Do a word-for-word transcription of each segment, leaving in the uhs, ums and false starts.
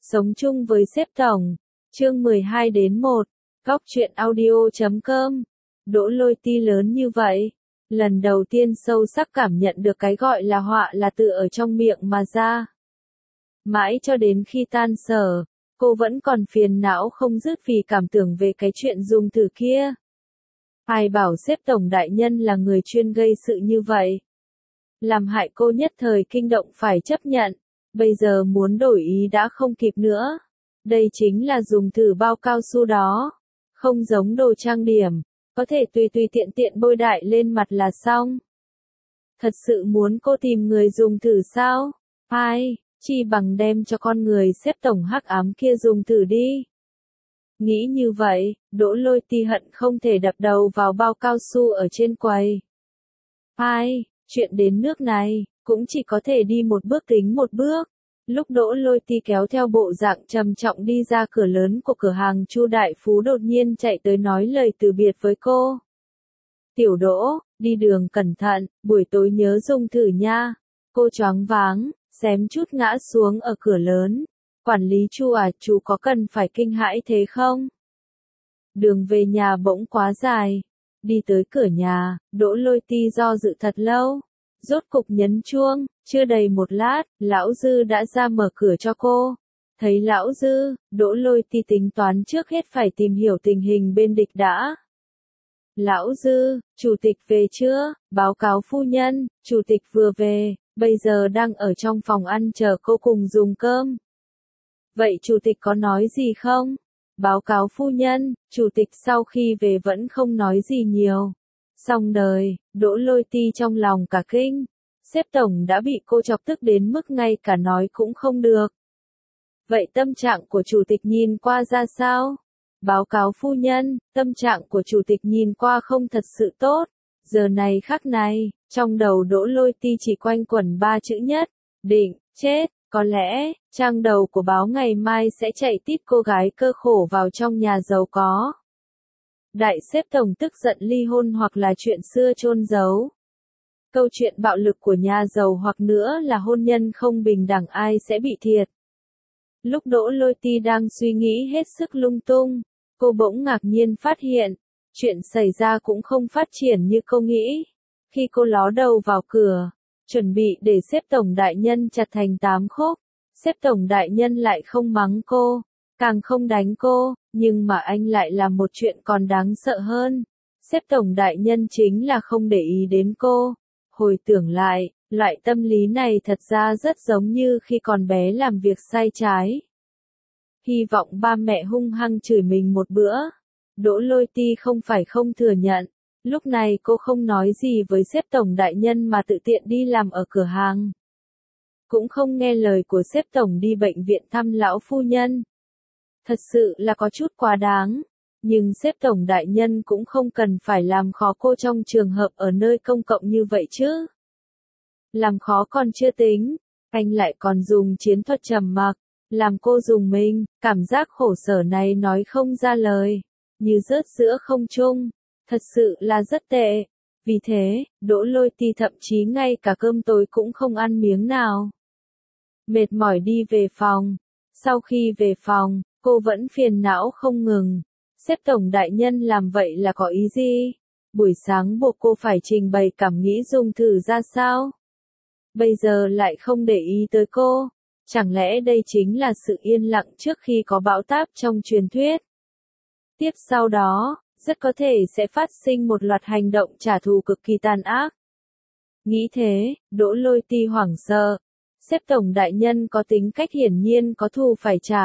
Sống chung với sếp tổng. Chương mười hai đến một. Góc truyện audio chấm com. Đỗ Lôi Ti lớn như vậy. Lần đầu tiên sâu sắc cảm nhận được cái gọi là họa là tự ở trong miệng mà ra. Mãi cho đến khi tan sở, cô vẫn còn phiền não không dứt vì cảm tưởng về cái chuyện dùng từ kia. Ai bảo sếp tổng đại nhân là người chuyên gây sự như vậy. Làm hại cô nhất thời kinh động phải chấp nhận. Bây giờ muốn đổi ý đã không kịp nữa. Đây chính là dùng thử bao cao su đó. Không giống đồ trang điểm. Có thể tùy tùy tiện tiện bôi đại lên mặt là xong. Thật sự muốn cô tìm người dùng thử sao? Ai, chi bằng đem cho con người xếp tổng hắc ám kia dùng thử đi. Nghĩ như vậy, Đỗ Lôi Ti hận không thể đập đầu vào bao cao su ở trên quầy. Ai, chuyện đến nước này, cũng chỉ có thể đi một bước tính một bước. Lúc Đỗ Lôi Ti kéo theo bộ dạng trầm trọng đi ra cửa lớn của cửa hàng Chu Đại Phú đột nhiên chạy tới nói lời từ biệt với cô. Tiểu Đỗ, đi đường cẩn thận, buổi tối nhớ dùng thử nha. Cô choáng váng, xém chút ngã xuống ở cửa lớn. Quản lý Chu à, chú có cần phải kinh hãi thế không? Đường về nhà bỗng quá dài. Đi tới cửa nhà, Đỗ Lôi Ti do dự thật lâu. Rốt cục nhấn chuông, chưa đầy một lát, Lão Dư đã ra mở cửa cho cô. Thấy Lão Dư, Đỗ Lôi Ti tính toán trước hết phải tìm hiểu tình hình bên địch đã. Lão Dư, chủ tịch về chưa? Báo cáo phu nhân, chủ tịch vừa về, bây giờ đang ở trong phòng ăn chờ cô cùng dùng cơm. Vậy chủ tịch có nói gì không? Báo cáo phu nhân, chủ tịch sau khi về vẫn không nói gì nhiều. Xong đời, Đỗ Lôi Ti trong lòng cả kinh. Sếp tổng đã bị cô chọc tức đến mức ngay cả nói cũng không được. Vậy tâm trạng của chủ tịch nhìn qua ra sao? Báo cáo phu nhân, tâm trạng của chủ tịch nhìn qua không thật sự tốt. Giờ này khắc này, trong đầu Đỗ Lôi Ti chỉ quanh quẩn ba chữ nhất. Định, chết. Có lẽ, trang đầu của báo ngày mai sẽ chạy tít cô gái cơ khổ vào trong nhà giàu có. Đại sếp tổng tức giận ly hôn hoặc là chuyện xưa chôn giấu. Câu chuyện bạo lực của nhà giàu hoặc nữa là hôn nhân không bình đẳng ai sẽ bị thiệt. Lúc Đỗ Lôi Ti đang suy nghĩ hết sức lung tung, cô bỗng ngạc nhiên phát hiện, chuyện xảy ra cũng không phát triển như cô nghĩ. Khi cô ló đầu vào cửa, chuẩn bị để sếp tổng đại nhân chặt thành tám khúc, sếp tổng đại nhân lại không mắng cô, càng không đánh cô, nhưng mà anh lại làm một chuyện còn đáng sợ hơn. Sếp tổng đại nhân chính là không để ý đến cô. Hồi tưởng lại, loại tâm lý này thật ra rất giống như khi còn bé làm việc sai trái. Hy vọng ba mẹ hung hăng chửi mình một bữa. Đỗ Lôi Ti không phải không thừa nhận. Lúc này cô không nói gì với sếp tổng đại nhân mà tự tiện đi làm ở cửa hàng. Cũng không nghe lời của sếp tổng đi bệnh viện thăm lão phu nhân. Thật sự là có chút quá đáng. Nhưng sếp tổng đại nhân cũng không cần phải làm khó cô trong trường hợp ở nơi công cộng như vậy chứ. Làm khó còn chưa tính, anh lại còn dùng chiến thuật trầm mặc, làm cô dùng mình, cảm giác khổ sở này nói không ra lời, như rớt giữa không trung. Thật sự là rất tệ. Vì thế, Đỗ Lôi Ti thậm chí ngay cả cơm tối cũng không ăn miếng nào. Mệt mỏi đi về phòng. Sau khi về phòng, cô vẫn phiền não không ngừng. Sếp tổng đại nhân làm vậy là có ý gì? Buổi sáng buộc cô phải trình bày cảm nghĩ dùng thử ra sao? Bây giờ lại không để ý tới cô. Chẳng lẽ đây chính là sự yên lặng trước khi có bão táp trong truyền thuyết? Tiếp sau đó, rất có thể sẽ phát sinh một loạt hành động trả thù cực kỳ tàn ác. Nghĩ thế, Đỗ Lôi Ti hoảng sợ. Sếp tổng đại nhân có tính cách hiển nhiên có thù phải trả.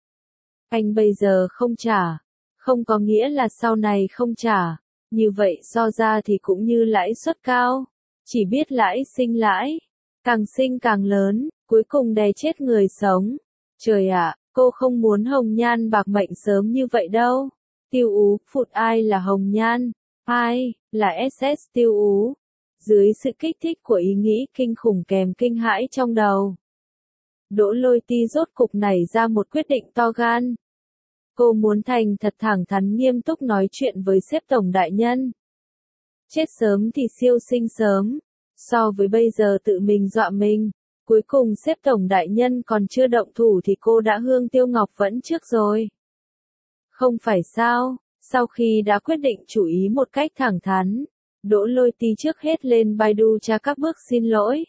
Anh bây giờ không trả, không có nghĩa là sau này không trả. Như vậy so ra thì cũng như lãi suất cao. Chỉ biết lãi sinh lãi. Càng sinh càng lớn, cuối cùng đè chết người sống. Trời ạ, cô không muốn hồng nhan bạc mệnh sớm như vậy đâu. Tiêu Ú, phụt ai là hồng nhan? Ai, là ét ét Tiêu Ú. Dưới sự kích thích của ý nghĩ kinh khủng kèm kinh hãi trong đầu. Đỗ Lôi Ti rốt cục nảy ra một quyết định to gan. Cô muốn thành thật thẳng thắn nghiêm túc nói chuyện với sếp tổng đại nhân. Chết sớm thì siêu sinh sớm. So với bây giờ tự mình dọa mình, Cuối cùng xếp tổng đại nhân còn chưa động thủ thì cô đã hương tiêu ngọc vẫn trước rồi. Không phải sao, sau khi đã quyết định chủ ý một cách thẳng thắn, Đỗ Lôi Ti trước hết lên Baidu tra các bước xin lỗi.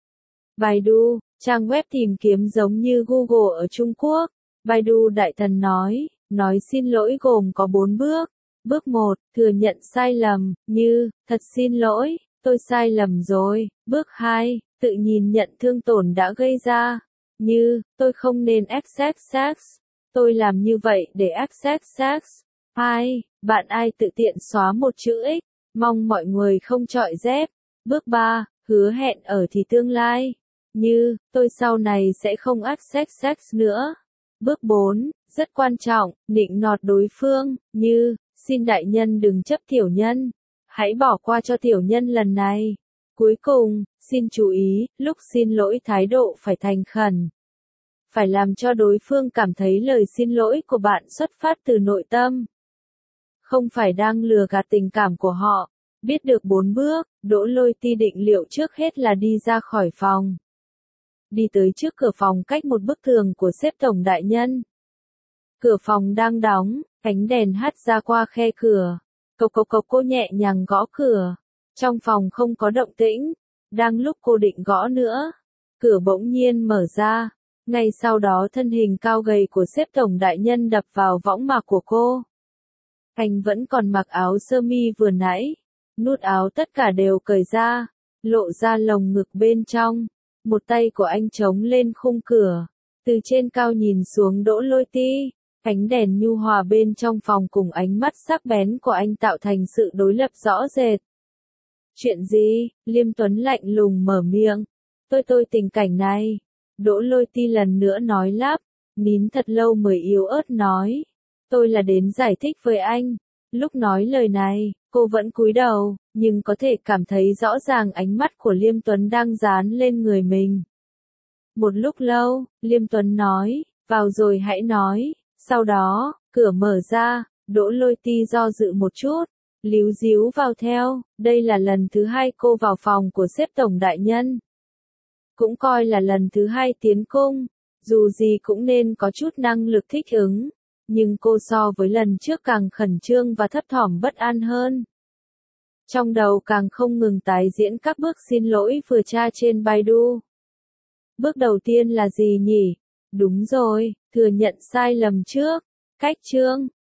Baidu, trang web tìm kiếm giống như Google ở Trung Quốc. Baidu đại thần nói, nói xin lỗi gồm có bốn bước. Bước một, thừa nhận sai lầm, như, thật xin lỗi, tôi sai lầm rồi. Bước hai, tự nhìn nhận thương tổn đã gây ra, như, tôi không nên access sex, tôi làm như vậy để access sex. hai, bạn ai tự tiện xóa một chữ X, mong mọi người không chọi dép. Bước ba, hứa hẹn ở thì tương lai, như, tôi sau này sẽ không access sex nữa. Bước bốn, rất quan trọng, nịnh nọt đối phương, như, xin đại nhân đừng chấp tiểu nhân, hãy bỏ qua cho tiểu nhân lần này. Cuối cùng, xin chú ý, lúc xin lỗi thái độ phải thành khẩn. Phải làm cho đối phương cảm thấy lời xin lỗi của bạn xuất phát từ nội tâm. Không phải đang lừa gạt tình cảm của họ. Biết được bốn bước, Đỗ Lôi Ti định liệu trước hết là đi ra khỏi phòng. Đi tới trước cửa phòng cách một bức tường của xếp tổng đại nhân. Cửa phòng đang đóng, ánh đèn hắt ra qua khe cửa. Cộc cộc cộc cô nhẹ nhàng gõ cửa. Trong phòng không có động tĩnh. Đang lúc cô định gõ nữa, cửa bỗng nhiên mở ra. Ngay sau đó thân hình cao gầy của xếp tổng đại nhân đập vào võng mạc của cô. Anh vẫn còn mặc áo sơ mi vừa nãy. Nút áo tất cả đều cởi ra, lộ ra lồng ngực bên trong. Một tay của anh chống lên khung cửa. Từ trên cao nhìn xuống Đỗ Lôi Ti. Ánh đèn nhu hòa bên trong phòng cùng ánh mắt sắc bén của anh tạo thành sự đối lập rõ rệt. Chuyện gì? Liêm Tuấn lạnh lùng mở miệng. Tôi tôi tình cảnh này. Đỗ Lôi Ti lần nữa nói lắp. Nín thật lâu mới yếu ớt nói. Tôi là đến giải thích với anh. Lúc nói lời này, cô vẫn cúi đầu, nhưng có thể cảm thấy rõ ràng ánh mắt của Liêm Tuấn đang dán lên người mình. Một lúc lâu, Liêm Tuấn nói, vào rồi hãy nói. Sau đó, cửa mở ra, Đỗ Lôi Ti do dự một chút, líu díu vào theo. Đây là lần thứ hai cô vào phòng của xếp tổng đại nhân. Cũng coi là lần thứ hai tiến cung, dù gì cũng nên có chút năng lực thích ứng. Nhưng cô so với lần trước càng khẩn trương và thấp thỏm bất an hơn. Trong đầu càng không ngừng tái diễn các bước xin lỗi vừa tra trên Baidu. Bước đầu tiên là gì nhỉ? Đúng rồi, thừa nhận sai lầm trước. Cách chương